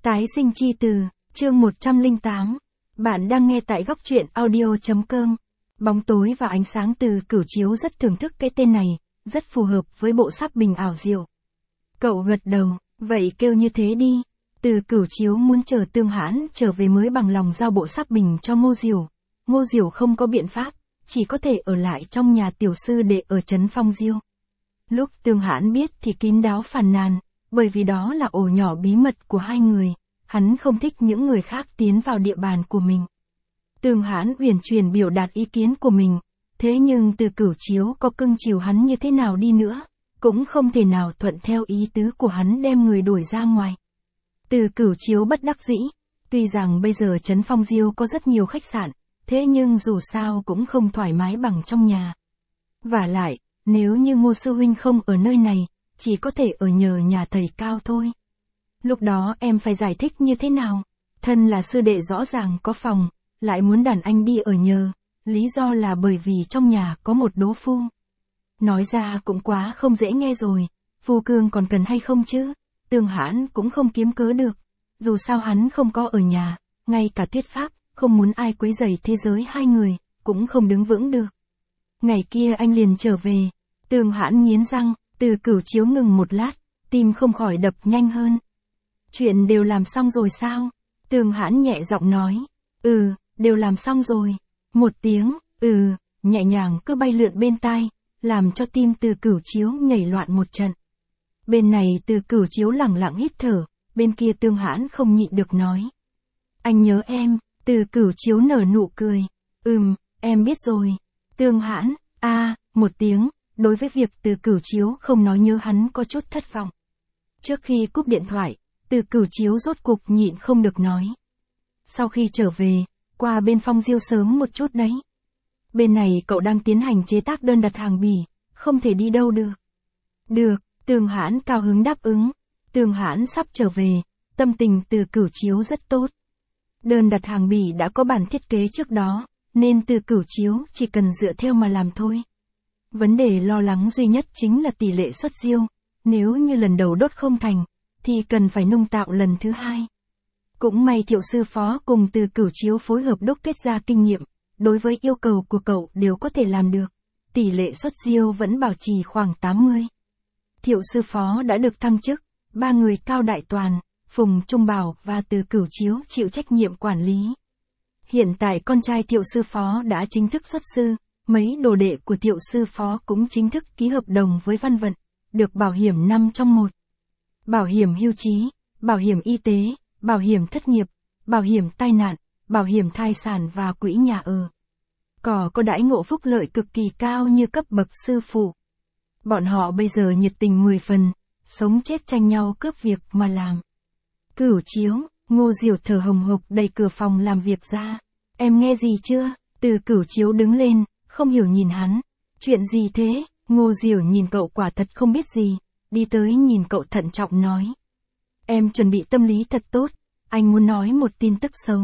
Tái sinh chi từ, chương 108. Bạn đang nghe tại góc truyện audio.com. Bóng tối và ánh sáng từ cửu chiếu rất thưởng thức cái tên này, rất phù hợp với bộ sáp bình ảo diệu. Cậu gật đầu, vậy kêu như thế đi. Từ cửu chiếu muốn chờ Tương Hãn trở về mới bằng lòng giao bộ sáp bình cho Ngô Diểu. Ngô Diểu không có biện pháp, chỉ có thể ở lại trong nhà tiểu sư đệ ở trấn Phong Diêu. Lúc Tương Hãn biết thì kín đáo phàn nàn, bởi vì đó là ổ nhỏ bí mật của hai người, hắn không thích những người khác tiến vào địa bàn của mình. Tương Hãn uyển chuyển biểu đạt ý kiến của mình, thế nhưng Từ Cửu Chiếu có cưng chiều hắn như thế nào đi nữa, cũng không thể nào thuận theo ý tứ của hắn đem người đuổi ra ngoài. Từ Cửu Chiếu bất đắc dĩ, tuy rằng bây giờ trấn Phong Diêu có rất nhiều khách sạn, thế nhưng dù sao cũng không thoải mái bằng trong nhà. Vả lại, nếu như Ngô sư huynh không ở nơi này, chỉ có thể ở nhờ nhà thầy Cao thôi. Lúc đó em phải giải thích như thế nào? Thân là sư đệ rõ ràng có phòng, lại muốn đàn anh đi ở nhờ, lý do là bởi vì trong nhà có một đố phu. Nói ra cũng quá không dễ nghe rồi, phu cương còn cần hay không chứ? Tương Hãn cũng không kiếm cớ được, dù sao hắn không có ở nhà, ngay cả thuyết pháp, không muốn ai quấy rầy thế giới hai người, cũng không đứng vững được. Ngày kia anh liền trở về, Tương Hãn nghiến răng, Từ Cửu Chiếu ngừng một lát, tim không khỏi đập nhanh hơn. Chuyện đều làm xong rồi sao? Tương Hãn nhẹ giọng nói, đều làm xong rồi. Một tiếng, nhẹ nhàng cứ bay lượn bên tai, làm cho tim Từ Cửu Chiếu nhảy loạn một trận. Bên này Từ Cửu Chiếu lẳng lặng hít thở, bên kia Tương Hãn không nhịn được nói. Anh nhớ em. Từ Cửu Chiếu nở nụ cười. Em biết rồi. Tương Hãn, một tiếng, đối với việc Từ Cửu Chiếu không nói nhớ hắn có chút thất vọng. Trước khi cúp điện thoại, Từ Cửu Chiếu rốt cục nhịn không được nói. Sau khi trở về, qua bên Phong Diêu sớm một chút đấy. Bên này cậu đang tiến hành chế tác đơn đặt hàng bì, không thể đi đâu được. Được, Tương Hãn cao hứng đáp ứng. Tương Hãn sắp trở về, tâm tình Từ Cửu Chiếu rất tốt. Đơn đặt hàng bì đã có bản thiết kế trước đó, nên Từ Cửu Chiếu chỉ cần dựa theo mà làm thôi. Vấn đề lo lắng duy nhất chính là tỷ lệ xuất diêu, nếu như lần đầu đốt không thành, thì cần phải nung tạo lần thứ hai. Cũng may Thiệu sư phó cùng Từ Cửu Chiếu phối hợp đúc kết ra kinh nghiệm, đối với yêu cầu của cậu đều có thể làm được, tỷ lệ xuất diêu vẫn bảo trì khoảng 80. Thiệu sư phó đã được thăng chức, ba người Cao Đại Toàn, Phùng Trung Bảo và Từ Cửu Chiếu chịu trách nhiệm quản lý. Hiện tại con trai Thiệu sư phó đã chính thức xuất sư, mấy đồ đệ của Thiệu sư phó cũng chính thức ký hợp đồng với Văn Vận, được bảo hiểm 5 trong 1. Bảo hiểm hưu trí, bảo hiểm y tế, bảo hiểm thất nghiệp, bảo hiểm tai nạn, bảo hiểm thai sản và quỹ nhà ở. Có đãi ngộ phúc lợi cực kỳ cao như cấp bậc sư phụ. Bọn họ bây giờ nhiệt tình 10 phần, sống chết tranh nhau cướp việc mà làm. Cửu Chiếu, Ngô Diểu thở hồng hộc đẩy cửa phòng làm việc ra. Em nghe gì chưa? Từ Cửu Chiếu đứng lên, không hiểu nhìn hắn. Chuyện gì thế? Ngô Diểu nhìn cậu quả thật không biết gì, đi tới nhìn cậu thận trọng nói. Em chuẩn bị tâm lý thật tốt, anh muốn nói một tin tức xấu.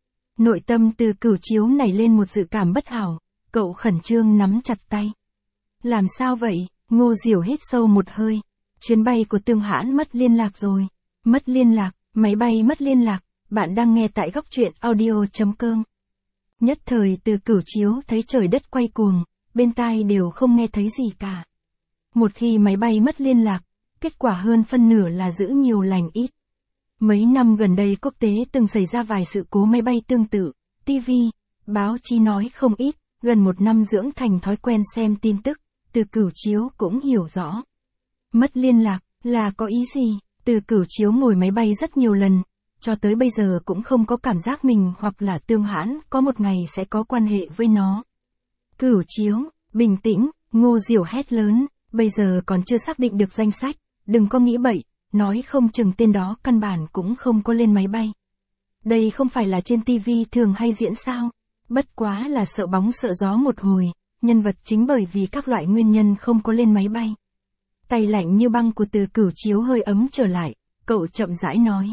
Nội tâm Từ Cửu Chiếu nảy lên một dự cảm bất hảo, cậu khẩn trương nắm chặt tay. Làm sao vậy? Ngô Diểu hít sâu một hơi. Chuyến bay của Tương Hãn mất liên lạc rồi. Mất liên lạc, máy bay mất liên lạc, bạn đang nghe tại góc truyện audio.com. Nhất thời Từ Cửu Chiếu thấy trời đất quay cuồng, bên tai đều không nghe thấy gì cả. Một khi máy bay mất liên lạc, kết quả hơn phân nửa là giữ nhiều lành ít. Mấy năm gần đây quốc tế từng xảy ra vài sự cố máy bay tương tự, TV, báo chí nói không ít, gần một năm dưỡng thành thói quen xem tin tức, Từ Cửu Chiếu cũng hiểu rõ. Mất liên lạc, là có ý gì? Từ Cửu Chiếu ngồi máy bay rất nhiều lần, cho tới bây giờ cũng không có cảm giác mình hoặc là Tương Hãn có một ngày sẽ có quan hệ với nó. Cửu Chiếu, bình tĩnh, Ngô Diểu hét lớn, bây giờ còn chưa xác định được danh sách, đừng có nghĩ bậy, nói không chừng tên đó căn bản cũng không có lên máy bay. Đây không phải là trên TV thường hay diễn sao, bất quá là sợ bóng sợ gió một hồi, nhân vật chính bởi vì các loại nguyên nhân không có lên máy bay. Tay lạnh như băng của Từ Cửu Chiếu hơi ấm trở lại, cậu chậm rãi nói.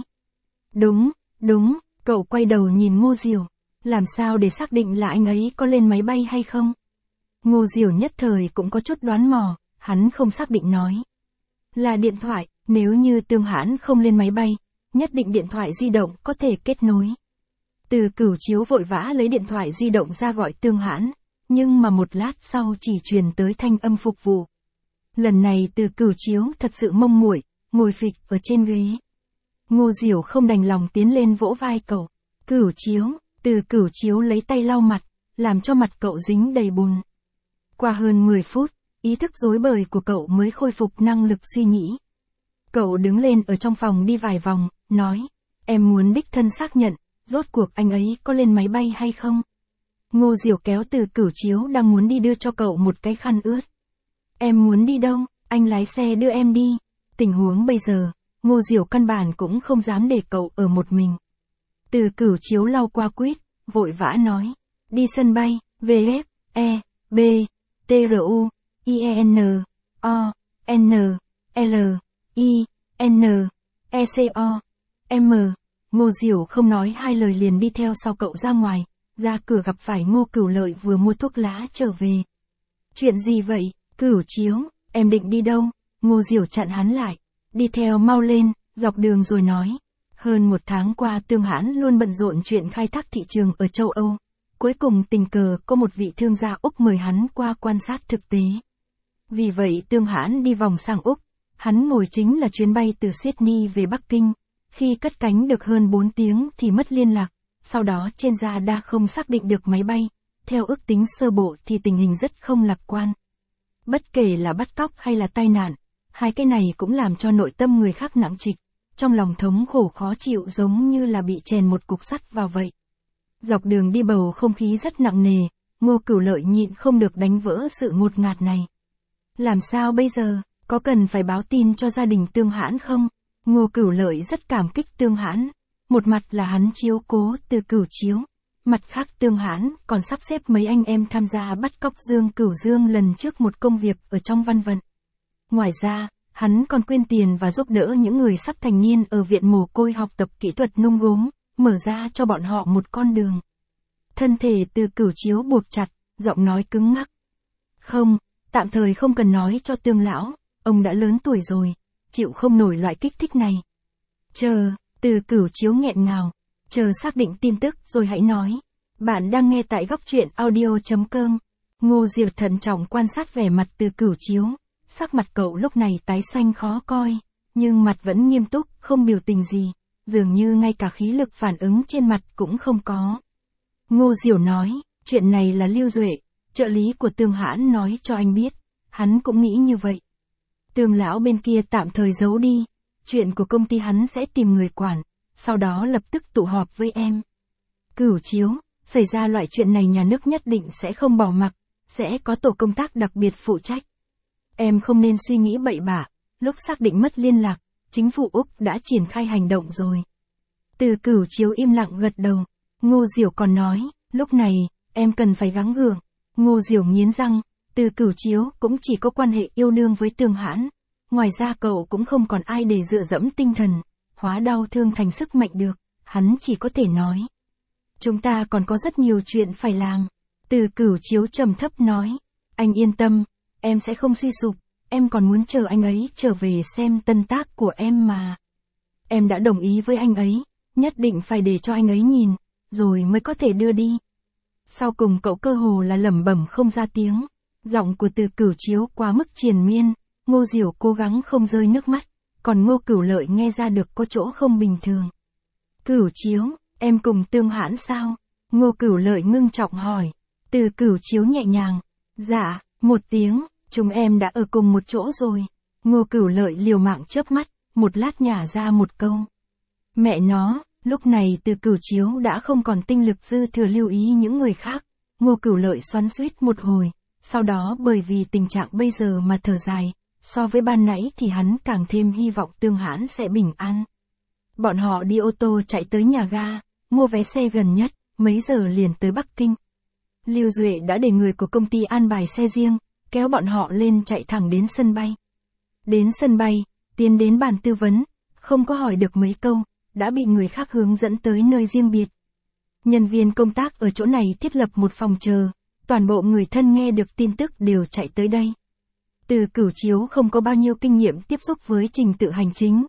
Đúng, cậu quay đầu nhìn Ngô Diểu, làm sao để xác định là anh ấy có lên máy bay hay không? Ngô Diểu nhất thời cũng có chút đoán mò, hắn không xác định nói. Là điện thoại, nếu như Tương Hãn không lên máy bay, nhất định điện thoại di động có thể kết nối. Từ Cửu Chiếu vội vã lấy điện thoại di động ra gọi Tương Hãn, nhưng mà một lát sau chỉ truyền tới thanh âm phục vụ. Lần này Từ Cửu Chiếu thật sự mông muội, ngồi phịch ở trên ghế. Ngô Diểu không đành lòng tiến lên vỗ vai cậu. Cửu Chiếu, Từ Cửu Chiếu lấy tay lau mặt, làm cho mặt cậu dính đầy bùn. Qua hơn 10 phút, ý thức rối bời của cậu mới khôi phục năng lực suy nghĩ. Cậu đứng lên ở trong phòng đi vài vòng, nói, em muốn đích thân xác nhận, rốt cuộc anh ấy có lên máy bay hay không? Ngô Diểu kéo Từ Cửu Chiếu đang muốn đi đưa cho cậu một cái khăn ướt. Em muốn đi đâu, anh lái xe đưa em đi. Tình huống bây giờ, Ngô Diểu căn bản cũng không dám để cậu ở một mình. Từ Cửu Chiếu lau qua quýt, vội vã nói, đi sân bay, VF, E, B, TRU, IEN, O, N, L, I, N, ECO, M. Ngô Diểu không nói hai lời liền đi theo sau cậu ra ngoài, ra cửa gặp phải Ngô Cửu Lợi vừa mua thuốc lá trở về. Chuyện gì vậy, Cửu Chiếu, em định đi đâu? Ngô Diểu chặn hắn lại, đi theo mau lên, dọc đường rồi nói. Hơn 1 tháng qua Tương Hãn luôn bận rộn chuyện khai thác thị trường ở châu Âu. Cuối cùng tình cờ có một vị thương gia Úc mời hắn qua quan sát thực tế. Vì vậy Tương Hãn đi vòng sang Úc, hắn ngồi chính là chuyến bay từ Sydney về Bắc Kinh. Khi cất cánh được hơn 4 tiếng thì mất liên lạc, sau đó trên radar không xác định được máy bay. Theo ước tính sơ bộ thì tình hình rất không lạc quan. Bất kể là bắt cóc hay là tai nạn, hai cái này cũng làm cho nội tâm người khác nặng trịch, trong lòng thống khổ khó chịu giống như là bị chèn một cục sắt vào vậy. Dọc đường đi bầu không khí rất nặng nề, Ngô Cửu Lợi nhịn không được đánh vỡ sự ngột ngạt này. Làm sao bây giờ, có cần phải báo tin cho gia đình Tương Hãn không? Ngô Cửu Lợi rất cảm kích Tương Hãn, một mặt là hắn chiếu cố Từ Cửu Chiếu, mặt khác Tương Hãn còn sắp xếp mấy anh em tham gia bắt cóc Dương Cửu Dương lần trước một công việc ở trong Văn Vận. Ngoài ra, hắn còn quyên tiền và giúp đỡ những người sắp thành niên ở viện mồ côi học tập kỹ thuật nung gốm, mở ra cho bọn họ một con đường. Thân thể Từ Cửu Chiếu buộc chặt, giọng nói cứng ngắc. Không, tạm thời không cần nói cho Tương lão, ông đã lớn tuổi rồi, chịu không nổi loại kích thích này. Chờ, Từ Cửu Chiếu nghẹn ngào, chờ xác định tin tức rồi hãy nói. Bạn đang nghe tại góc truyện audio.com. Ngô Diểu thận trọng quan sát vẻ mặt Từ Cửu Chiếu, sắc mặt cậu lúc này tái xanh khó coi, nhưng mặt vẫn nghiêm túc, không biểu tình gì, dường như ngay cả khí lực phản ứng trên mặt cũng không có. Ngô Diểu nói, chuyện này là Lưu Duệ, trợ lý của Tương Hãn nói cho anh biết, hắn cũng nghĩ như vậy. Tương lão bên kia tạm thời giấu đi, chuyện của công ty hắn sẽ tìm người quản, sau đó lập tức tụ họp với em. Cửu Chiếu, xảy ra loại chuyện này nhà nước nhất định sẽ không bỏ mặc, sẽ có tổ công tác đặc biệt phụ trách. Em không nên suy nghĩ bậy bạ, lúc xác định mất liên lạc, chính phủ Úc đã triển khai hành động rồi. Từ Cửu Chiếu im lặng gật đầu, Ngô Diểu còn nói, lúc này, em cần phải gắng gượng. Ngô Diểu nghiến răng, Từ Cửu Chiếu cũng chỉ có quan hệ yêu đương với Tương Hãn, ngoài ra cậu cũng không còn ai để dựa dẫm tinh thần, hóa đau thương thành sức mạnh được, hắn chỉ có thể nói. Chúng ta còn có rất nhiều chuyện phải làm. Từ Cửu Chiếu trầm thấp nói, anh yên tâm, em sẽ không suy sụp, em còn muốn chờ anh ấy trở về xem tân tác của em mà. Em đã đồng ý với anh ấy, nhất định phải để cho anh ấy nhìn, rồi mới có thể đưa đi. Sau cùng cậu cơ hồ là lẩm bẩm không ra tiếng, giọng của Từ Cửu Chiếu quá mức triền miên, Ngô Diểu cố gắng không rơi nước mắt, còn Ngô Cửu Lợi nghe ra được có chỗ không bình thường. Cửu Chiếu, em cùng Tương Hãn sao? Ngô Cửu Lợi ngưng trọng hỏi. Từ Cửu Chiếu nhẹ nhàng, dạ, 1 tiếng, chúng em đã ở cùng một chỗ rồi. Ngô Cửu Lợi liều mạng chớp mắt, một lát nhả ra một câu. Mẹ nó, lúc này Từ Cửu Chiếu đã không còn tinh lực dư thừa lưu ý những người khác. Ngô Cửu Lợi xoắn xuýt một hồi, sau đó bởi vì tình trạng bây giờ mà thở dài, so với ban nãy thì hắn càng thêm hy vọng Tương Hãn sẽ bình an. Bọn họ đi ô tô chạy tới nhà ga, mua vé xe gần nhất, mấy giờ liền tới Bắc Kinh. Lưu Duệ đã để người của công ty an bài xe riêng, kéo bọn họ lên chạy thẳng đến sân bay. Đến sân bay, tiến đến bàn tư vấn, không có hỏi được mấy câu, đã bị người khác hướng dẫn tới nơi riêng biệt. Nhân viên công tác ở chỗ này thiết lập một phòng chờ, toàn bộ người thân nghe được tin tức đều chạy tới đây. Từ Cửu Chiếu không có bao nhiêu kinh nghiệm tiếp xúc với trình tự hành chính.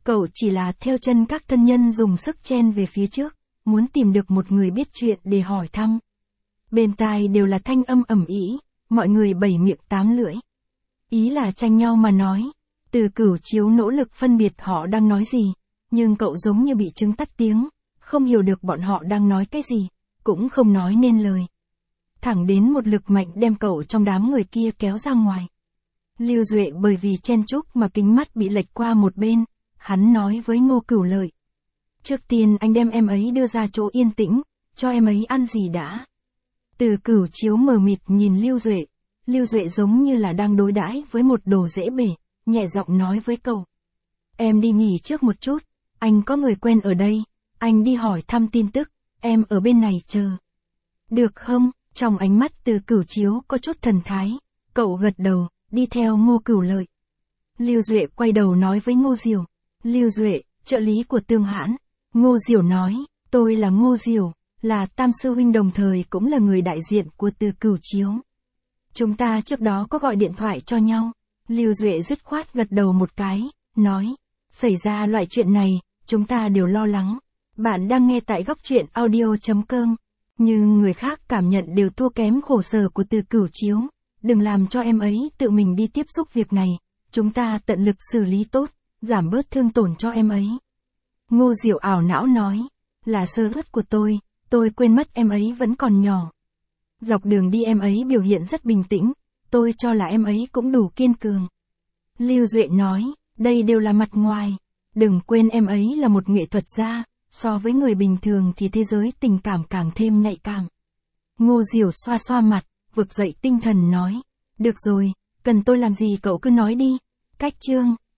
Cậu chỉ là theo chân các thân nhân dùng sức chen về phía trước, muốn tìm được một người biết chuyện để hỏi thăm. Bên tai đều là thanh âm ầm ĩ, mọi người bảy miệng tám lưỡi. Ý là tranh nhau mà nói. Từ Cửu Chiếu nỗ lực phân biệt họ đang nói gì, nhưng cậu giống như bị trứng tắt tiếng, không hiểu được bọn họ đang nói cái gì, cũng không nói nên lời. Thẳng đến một lực mạnh đem cậu trong đám người kia kéo ra ngoài. Lưu Duệ bởi vì chen chúc mà kính mắt bị lệch qua một bên, hắn nói với Ngô Cửu Lợi. Trước tiên anh đem em ấy đưa ra chỗ yên tĩnh, cho em ấy ăn gì đã. Từ Cửu Chiếu mờ mịt nhìn Lưu Duệ giống như là đang đối đãi với một đồ dễ bể, nhẹ giọng nói với cậu. Em đi nghỉ trước một chút, anh có người quen ở đây, anh đi hỏi thăm tin tức, em ở bên này chờ. Được không? Trong ánh mắt Từ Cửu Chiếu có chút thần thái, cậu gật đầu, đi theo Ngô Cửu Lợi. Lưu Duệ quay đầu nói với Ngô Diểu. Lưu Duệ, trợ lý của Tương Hãn. Ngô Diểu nói, tôi là Ngô Diểu, là Tam sư huynh đồng thời cũng là người đại diện của Từ Cửu Chiếu. Chúng ta trước đó có gọi điện thoại cho nhau. Lưu Duệ dứt khoát gật đầu một cái, nói, xảy ra loại chuyện này, chúng ta đều lo lắng. Bạn đang nghe tại góc truyện audio.com. Nhưng người khác cảm nhận đều thua kém khổ sở của Từ Cửu Chiếu. Đừng làm cho em ấy tự mình đi tiếp xúc việc này. Chúng ta tận lực xử lý tốt, giảm bớt thương tổn cho em ấy. Ngô Diểu ảo não nói, là sơ suất của tôi quên mất em ấy vẫn còn nhỏ. Dọc đường đi em ấy biểu hiện rất bình tĩnh, tôi cho là em ấy cũng đủ kiên cường. Lưu Duệ nói, đây đều là mặt ngoài, đừng quên em ấy là một nghệ thuật gia, so với người bình thường thì thế giới tình cảm càng thêm nhạy cảm. Ngô Diểu xoa xoa mặt, vực dậy tinh thần nói, được rồi, cần tôi làm gì cậu cứ nói đi. Cách chương